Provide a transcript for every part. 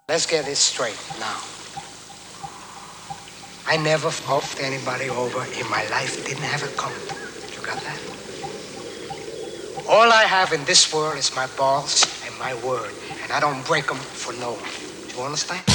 Let's get this straight now. I never fucked anybody over in my life. Didn't have it coming. You got that? All I have in this world is my balls and my word, and I don't break them for no one. Do you understand?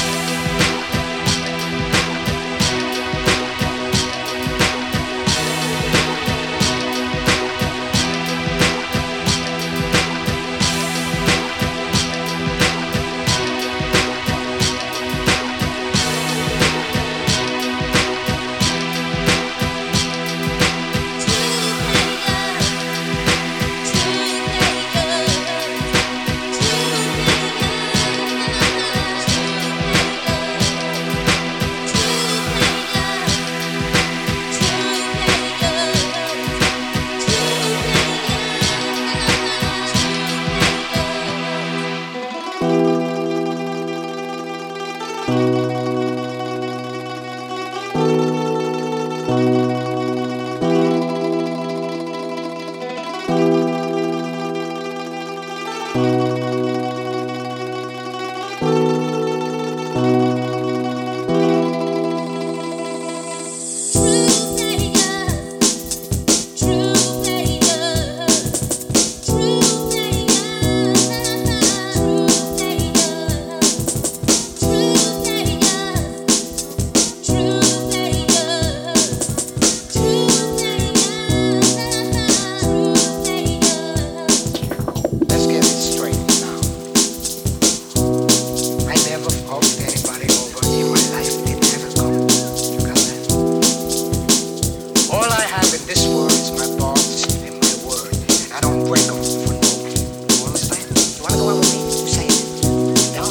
Let's get it straight now. I never fucked anybody over in my life. Didn't have it coming. You got that? All I have in this world is my balls and my word, and I don't break them for no one. You understand? You wanna go out with me? You say it. No?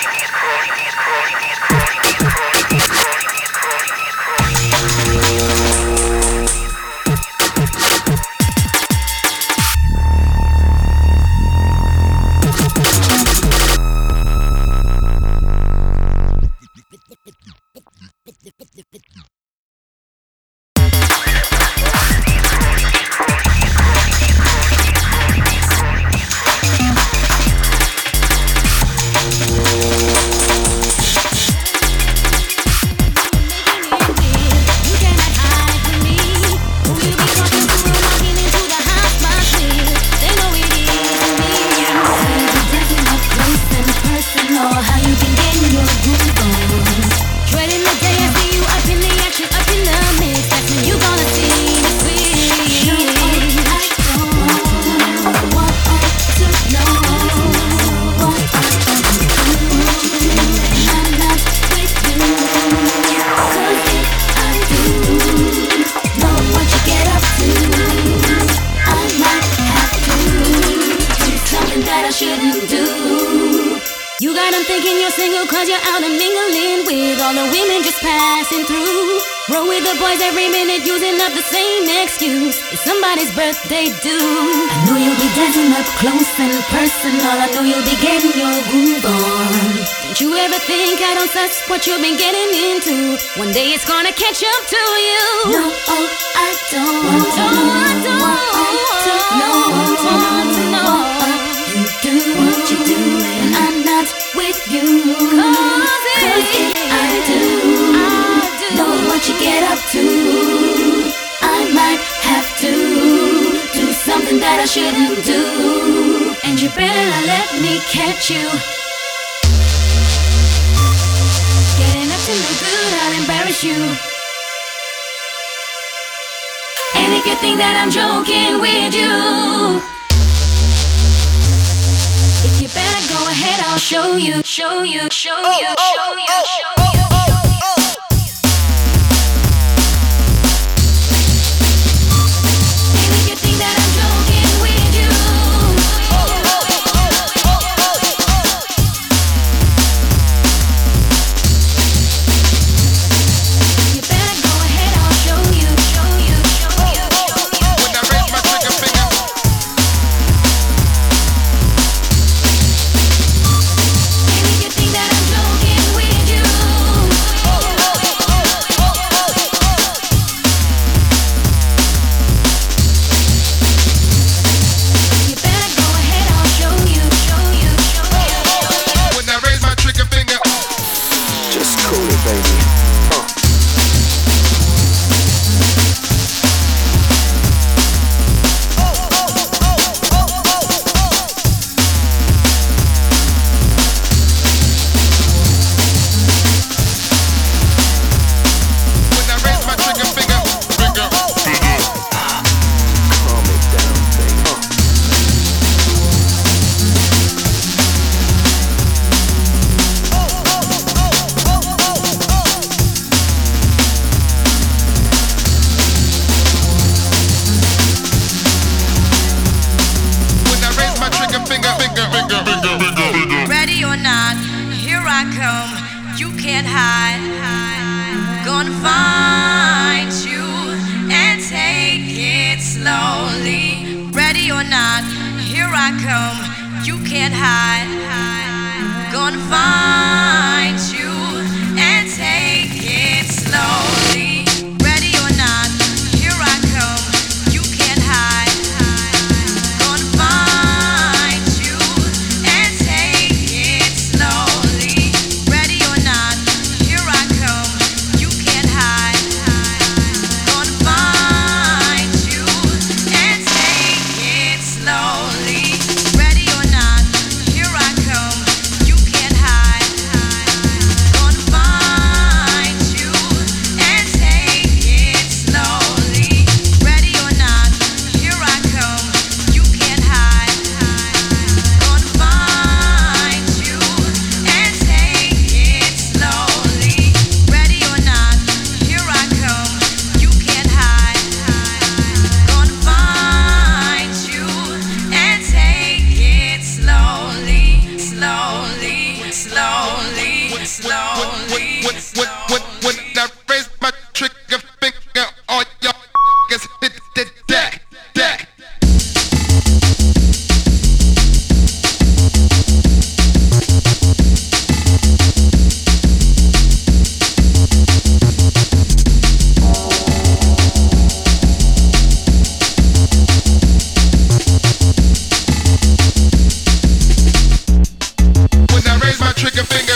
Birthday do. I know you'll be dancing up close and personal. I know you'll be getting your groove on. Don't you ever think I don't suss what you've been getting into? One day it's gonna catch up to you. No, oh, I don't want to know what you do, what you do when I'm not with you. Cause if I do know what you get up to, I might have to do something that I shouldn't do. And you better let me catch you getting up to no good, I'll embarrass you. And if you think that I'm joking with you, if you better go ahead, I'll show you, show you, show you, show you, show you. Ready or not, here I come. You can't hide. When I raise my trigger finger, all y'all niggas hit the deck. When I raise my trigger finger.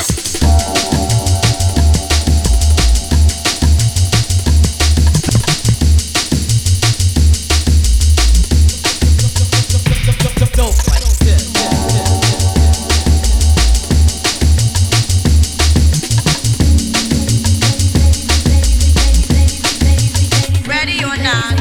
Ready or not?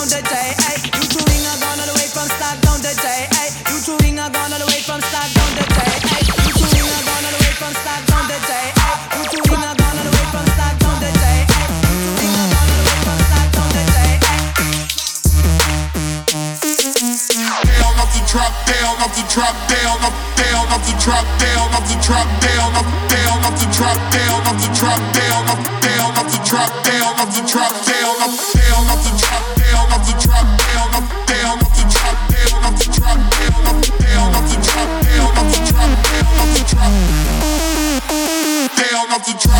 down the J. Ay, you two ring are gone all the way from start down the J. Ay, you two ring are gone all the way from start down the J. Ay, you two ring are gone all the way from start down the J. Ay, you two ring are gone all the way from start down the J. Ay, you two ring are gone all the way from start down the J. Down off the drop, down off the drop, down off the drop, down off the drop, down off the drop, down off the drop, down off the drop, down off the drop, down off the drop, down off the drop, down off the drop, down off the drop, down off the drop, down off the drop, down off the drop, down off the drop.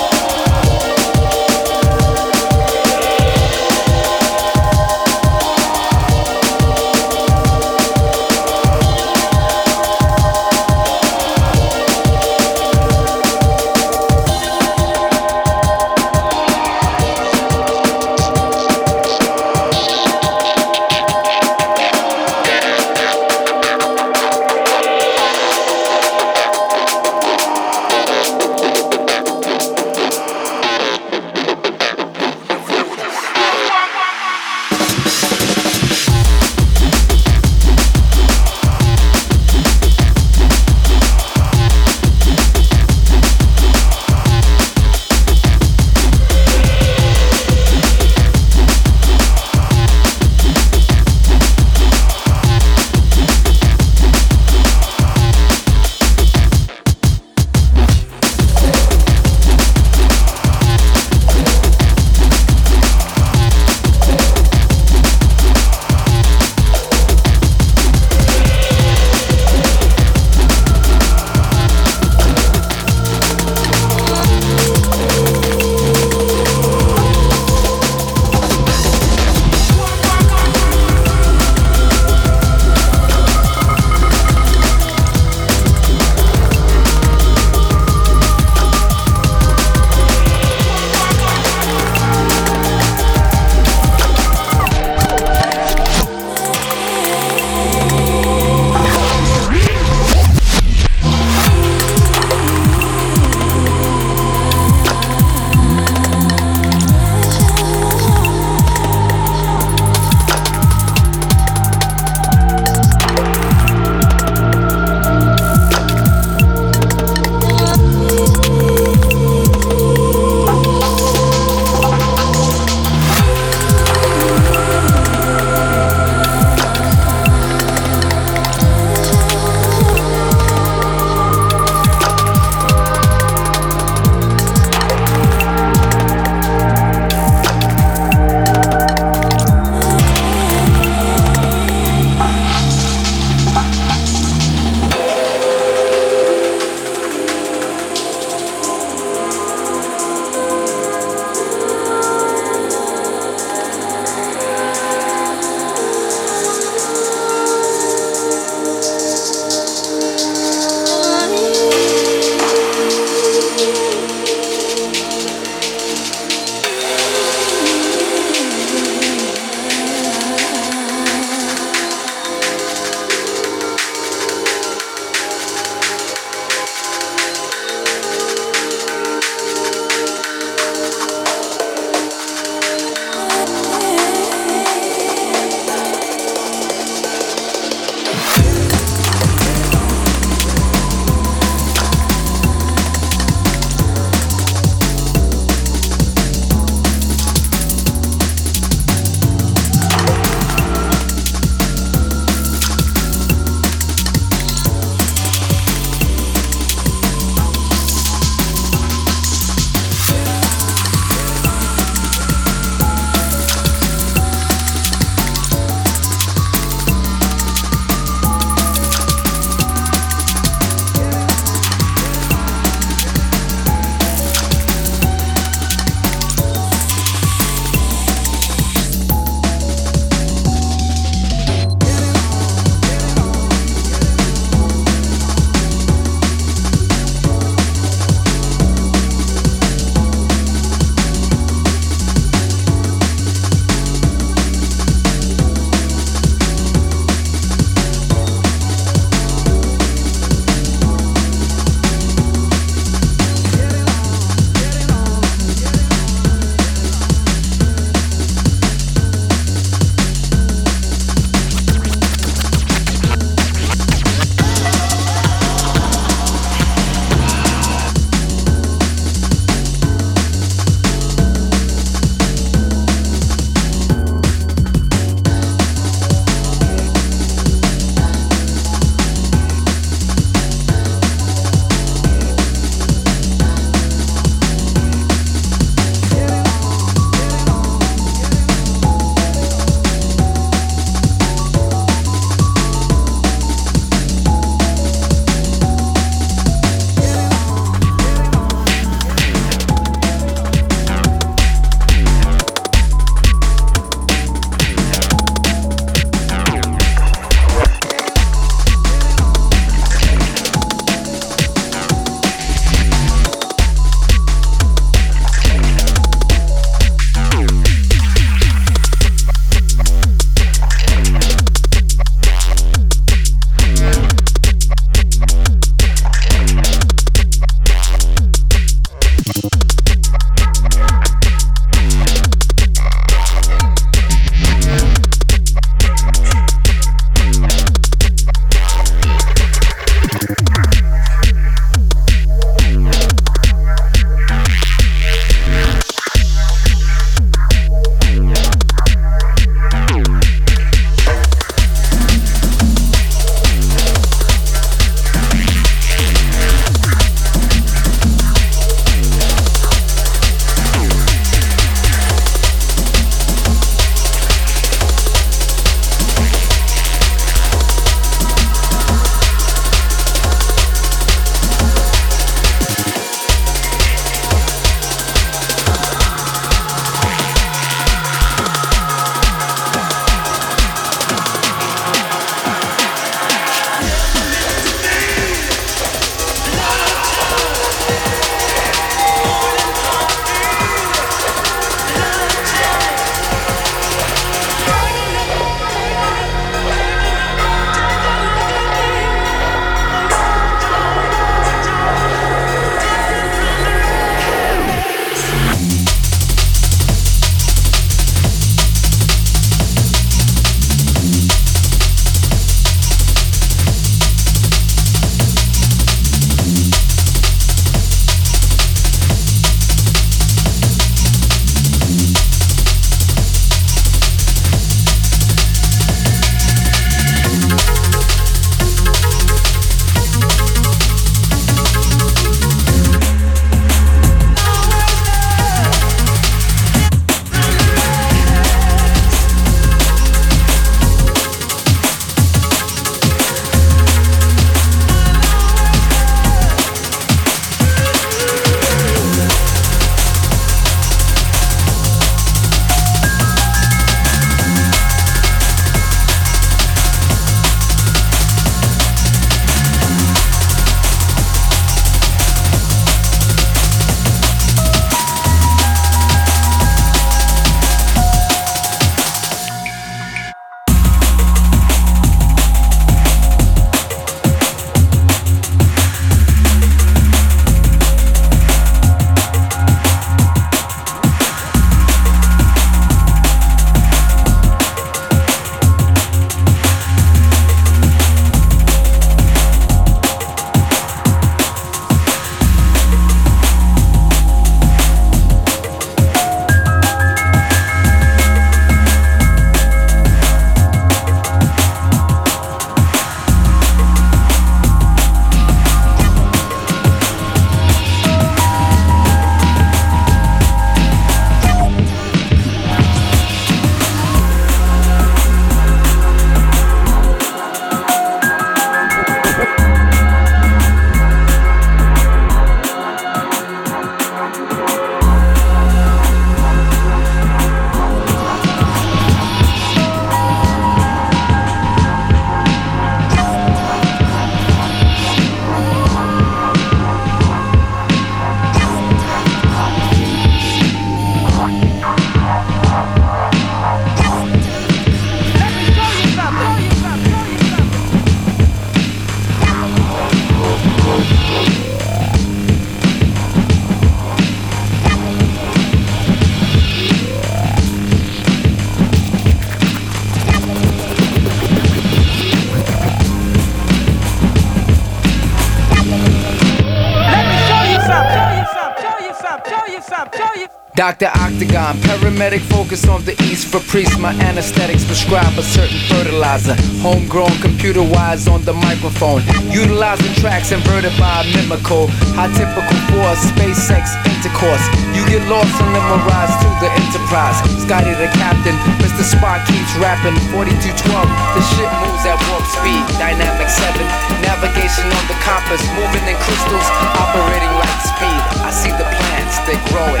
Dr. Octagon, paramedic focus on the east for priests. My anesthetics prescribe a certain fertilizer. Homegrown computer wise on the microphone. Utilizing tracks inverted by a mimical. How typical for a SpaceX intercourse. You get lost in the mirage to the Enterprise. Scotty the captain, Mr. Spock keeps rapping. 4212, the shit moves at warp speed. Dynamic 7, navigation on the compass. Moving in crystals, operating light speed. I see the plants, they're growing.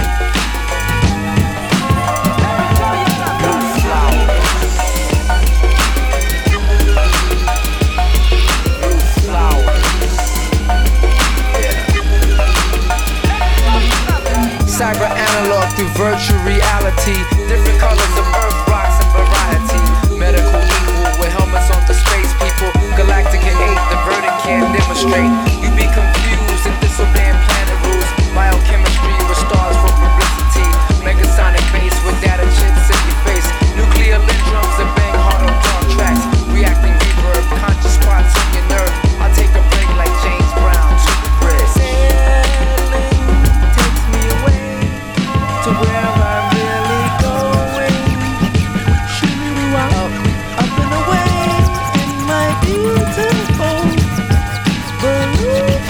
Cyber analog through virtual reality. Different colors of earth, rocks, and variety. Medical equal with helmets on the space people. Galactic and 8, the verdict can't demonstrate. You be confused and disobeying planet rules. Biochemistry with stars for publicity. Megasonic bass with data chips in your face. Nuclear lit drums that bang hard on dark tracks. Reacting reverb, conscious spots on your nerve. I'll take a break like James Brown, Super Bread. To where I'm really going. Up and away in my beautiful balloon.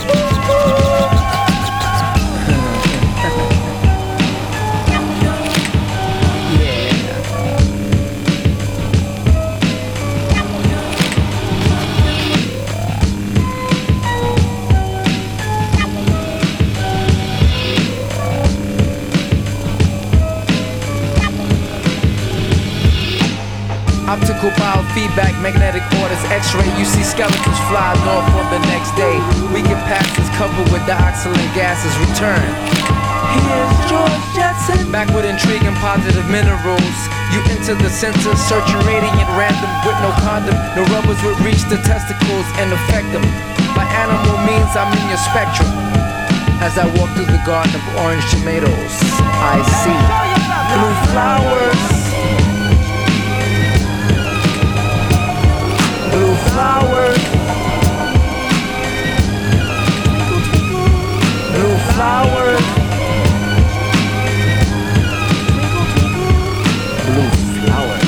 Optical biofeedback, magnetic orders, x-ray. You see skeletons fly north on the next day. We get past this covered with dioxylin gases. Return. Here's George Jetson. Back with intriguing positive minerals. You enter the center, searching radiant random with no condom. No rubbers would reach the testicles and affect them. By animal means, I'm in your spectrum. As I walk through the garden of orange tomatoes, I see blue flowers. Blue flowers. Blue flowers. Blue flowers.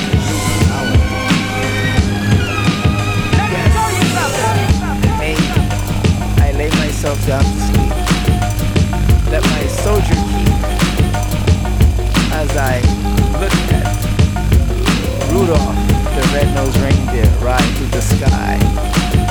Hey, I lay myself down to sleep. Let my soldier keep as I look at Rudolph, the red-nosed reindeer, ride through the sky.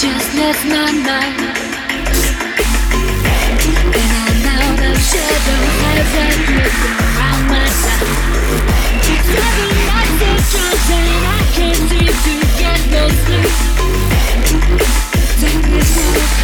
consciousness not mine. And I'm out of shadows as I drift around my side. 7 nights of drugs and I can't seem to get no sleep. Take me to the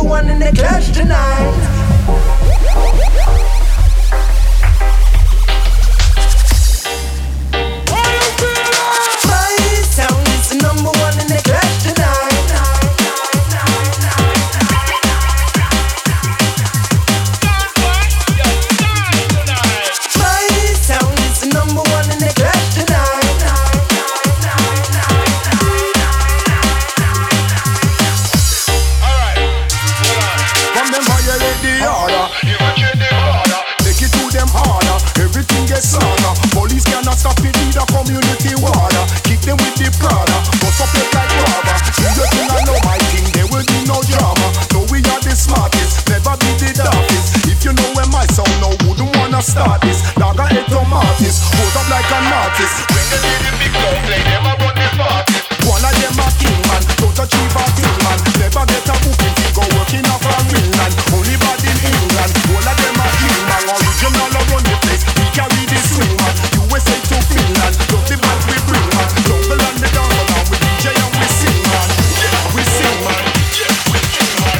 one in the clash tonight. My sound is the number one in the clash tonight. My sound is the number one in the clash tonight. From them violate the order, evacuate the border, take it to them harder, everything gets slaughter. Police cannot stop it, need a community water. Kick them with the Prada, bust up it like rubber. Do your thing, I know my thing, there will be no drama. No, we are the smartest, never be the darkest. If you know where my sound now, wouldn't wanna start this. Lager head to Martis, hold up like an artist. When they see the big gun play, them a run the party. One of them a king man, don't achieve a thing man. Never get a booking fee, go working off a real land. Only bad in England, all of them a king man. Original a run the place, we carry the swing man. USA to Finland, love the band we bring man. Jungle and the jungle man, we DJ and we sing man. Yeah, we sing man. Yeah, we sing man.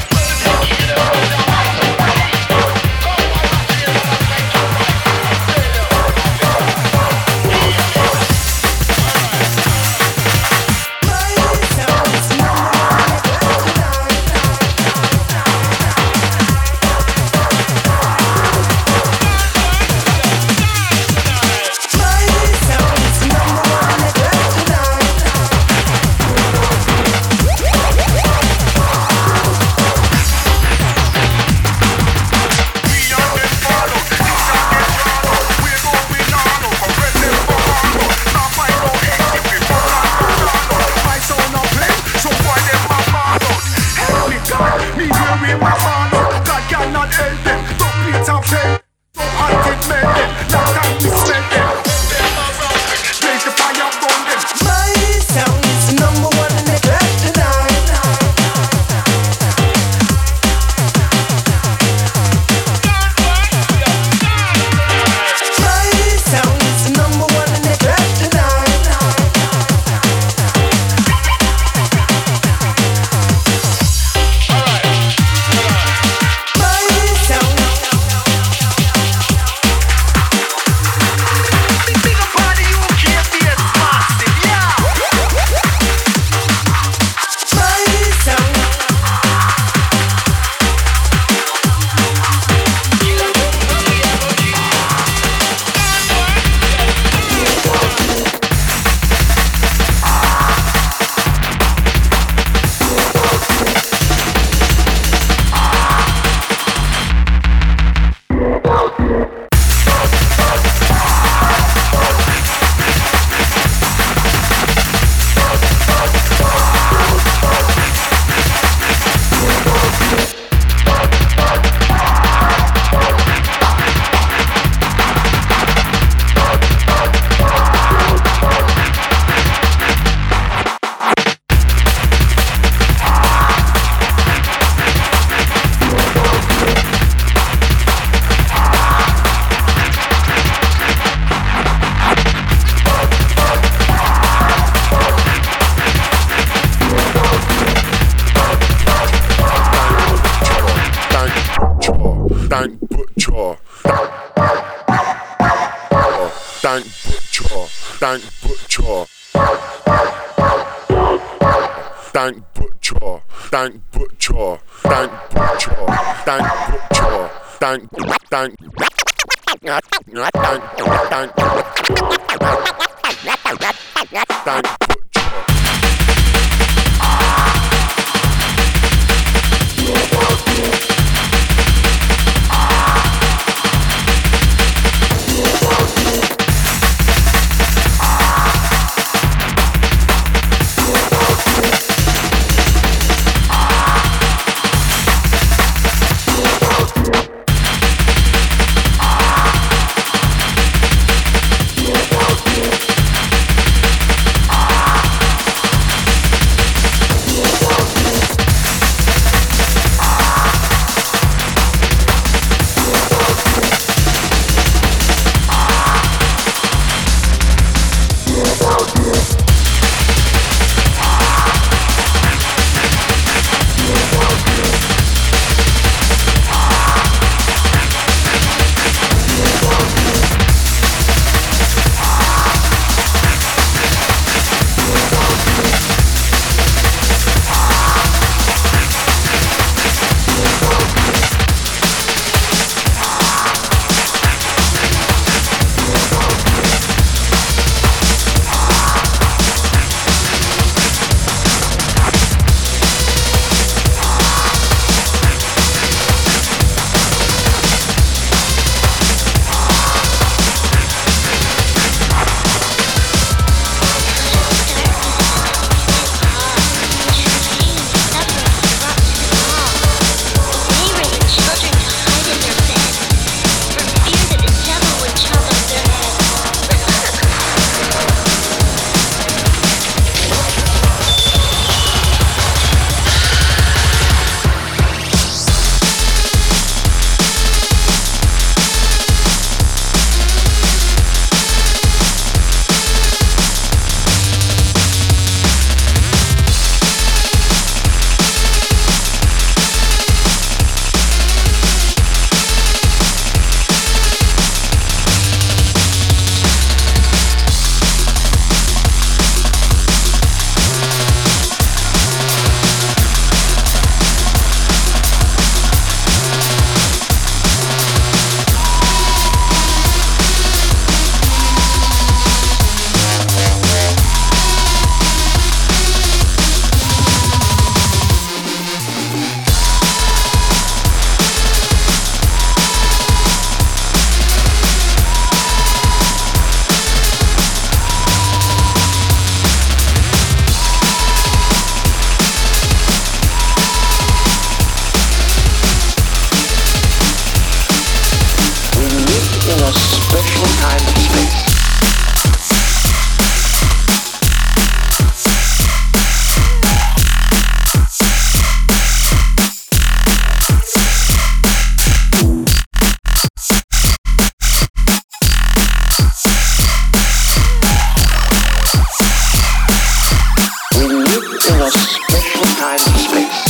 space.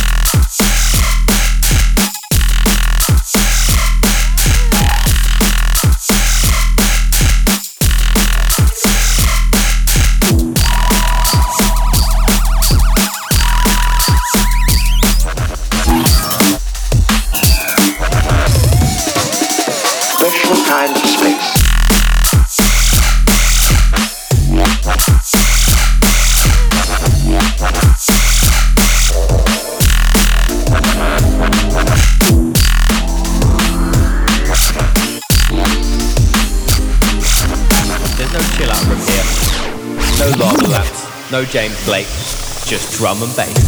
Special time and space. There's no chill out from here. No lava lamps, no James Blake, just drum and bass.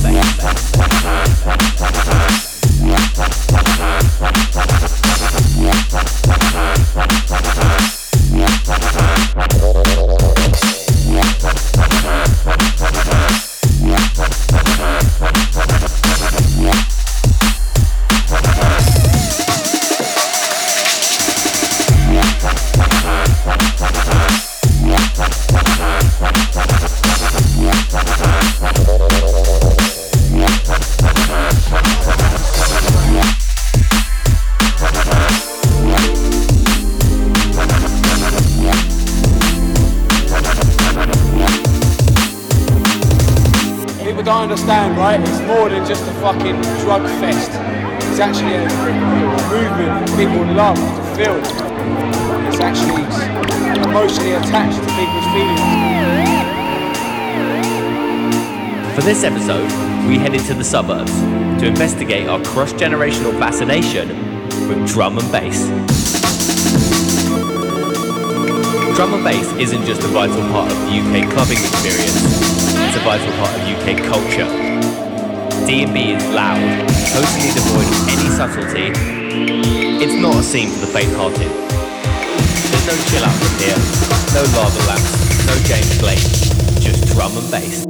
Don't understand, right? It's more than just a fucking drug fest. It's actually a movement people love to feel. It's actually emotionally attached to people's feelings. For this episode, we headed to the suburbs to investigate our cross-generational fascination with drum and bass. Drum and bass isn't just a vital part of the UK clubbing experience. It's a vital part of UK culture. D&B is loud, totally devoid of any subtlety. It's not a scene for the faint-hearted. There's no chill out from here, no lava lamps, no James Blake, just drum and bass.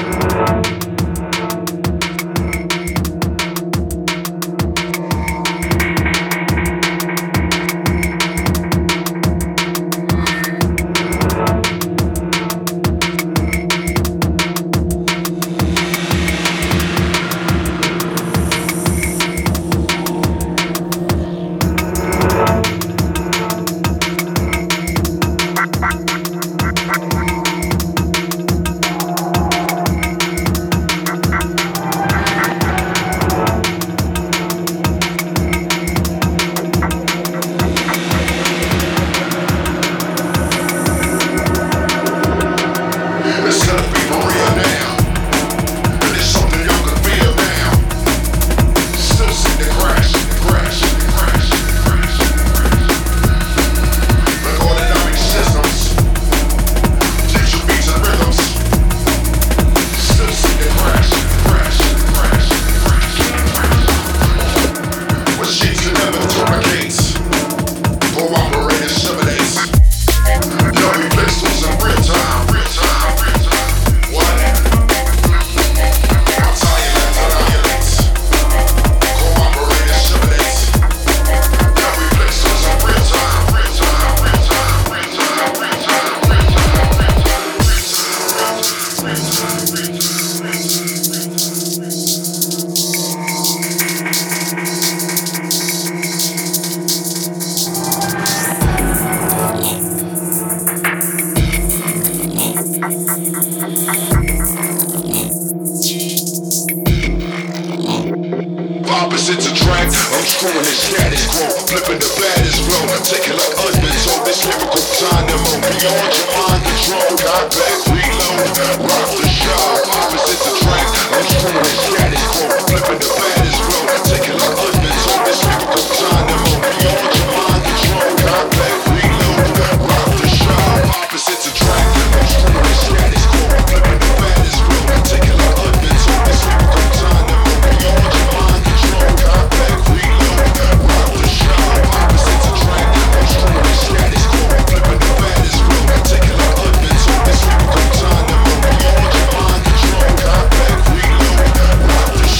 Opposites attract, I'm screwing the status quo, flipping the baddest flow, taking like undertow, this lyrical dynamo, beyond your mind control, got back, reload, rock the show. Opposites attract, I'm screwing the status quo, flipping the baddest flow, taking like undertow, this lyrical dynamo, beyond your mind control, got back, reload, rock the show. Opposites attract, I'm screwing the status quo, flipping the baddest flow, taking like undertow, this lyrical dynamo, beyond your mind control, got back, reload, rock the show. Opposites attract, I'm screwing the status quo, flipping the baddest flow, taking like undertow, this lyrical dynamo, beyond your mind control, got back, reload, rock the show.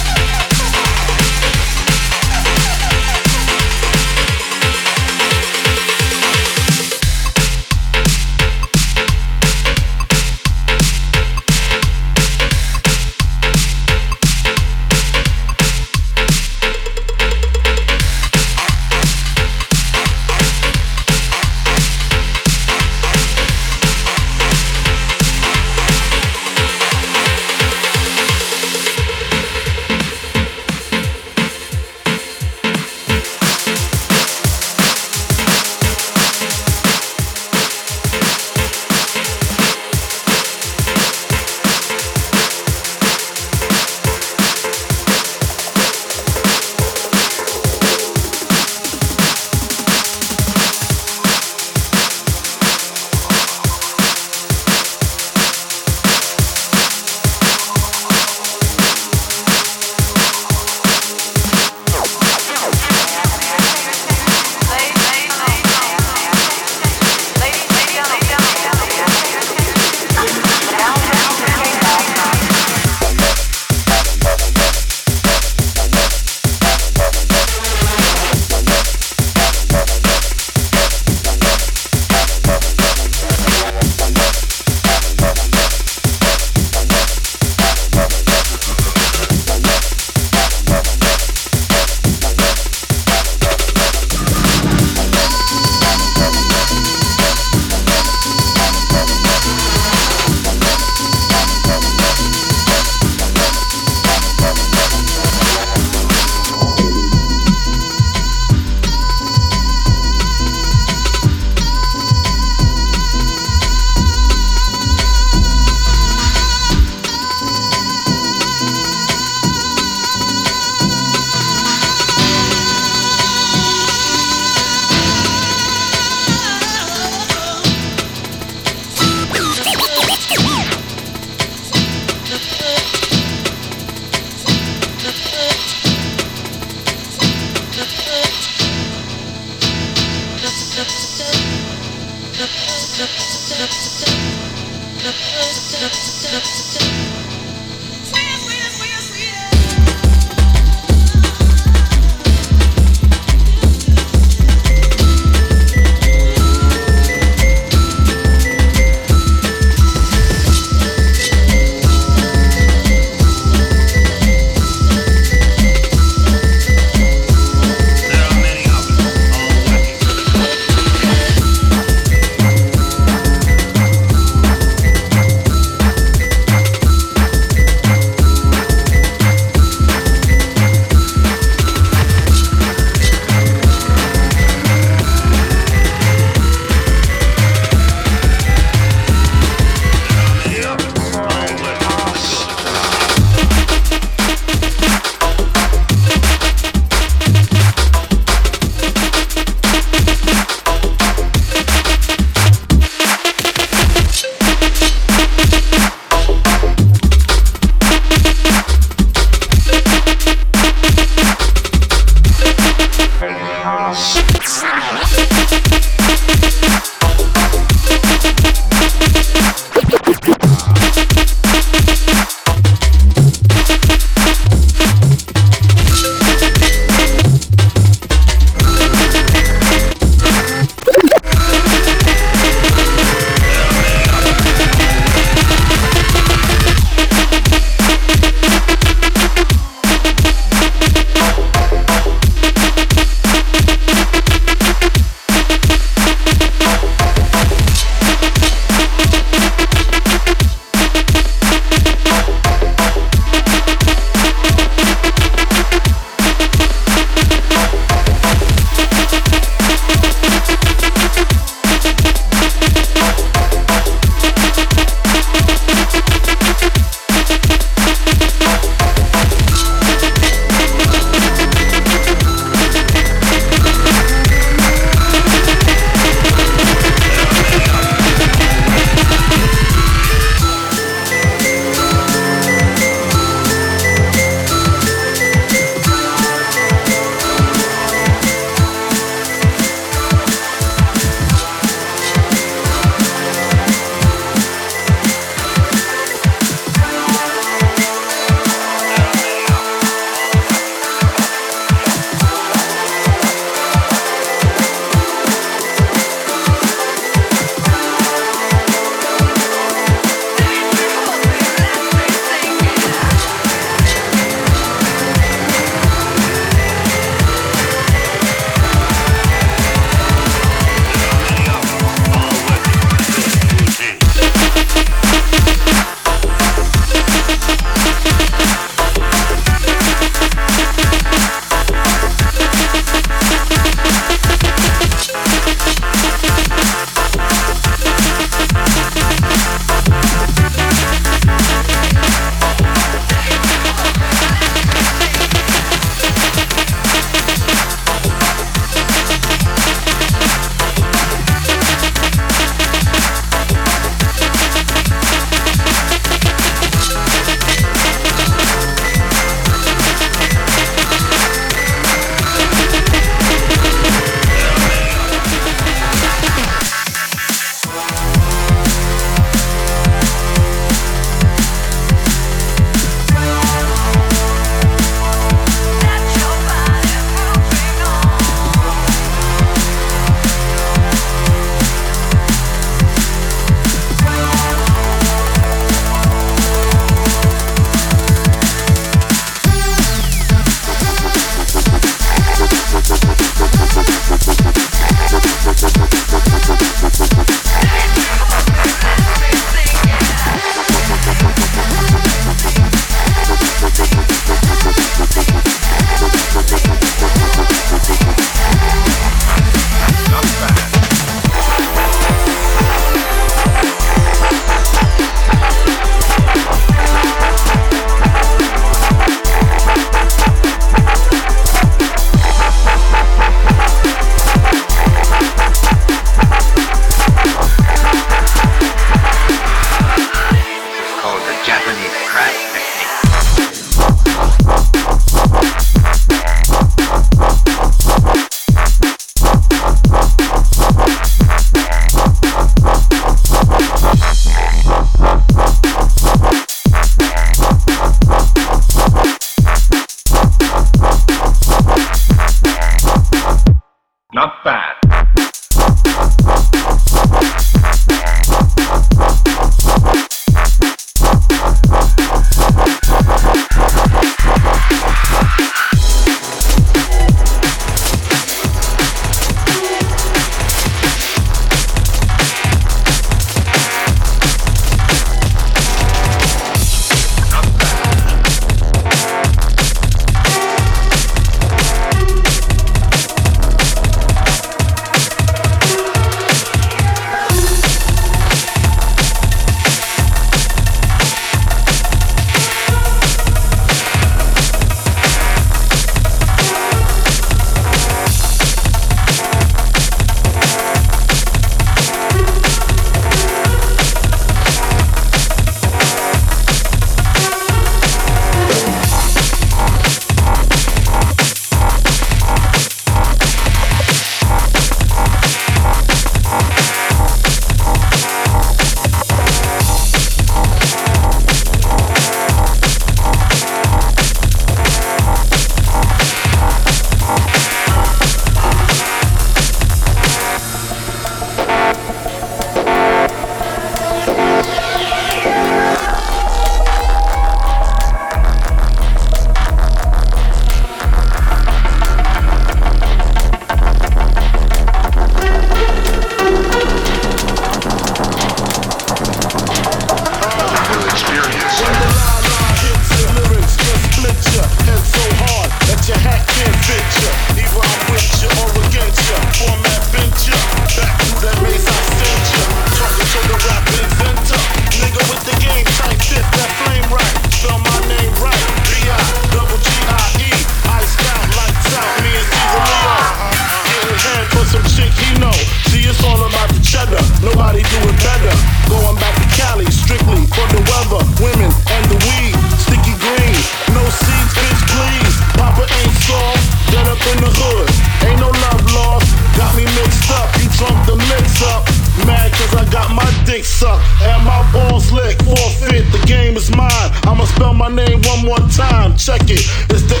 check it. It's the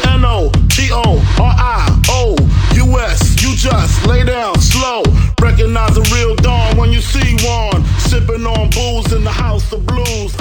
NOTORIOUS. You just lay down slow. Recognize a real dawn when you see one. Sipping on booze in the house of blues.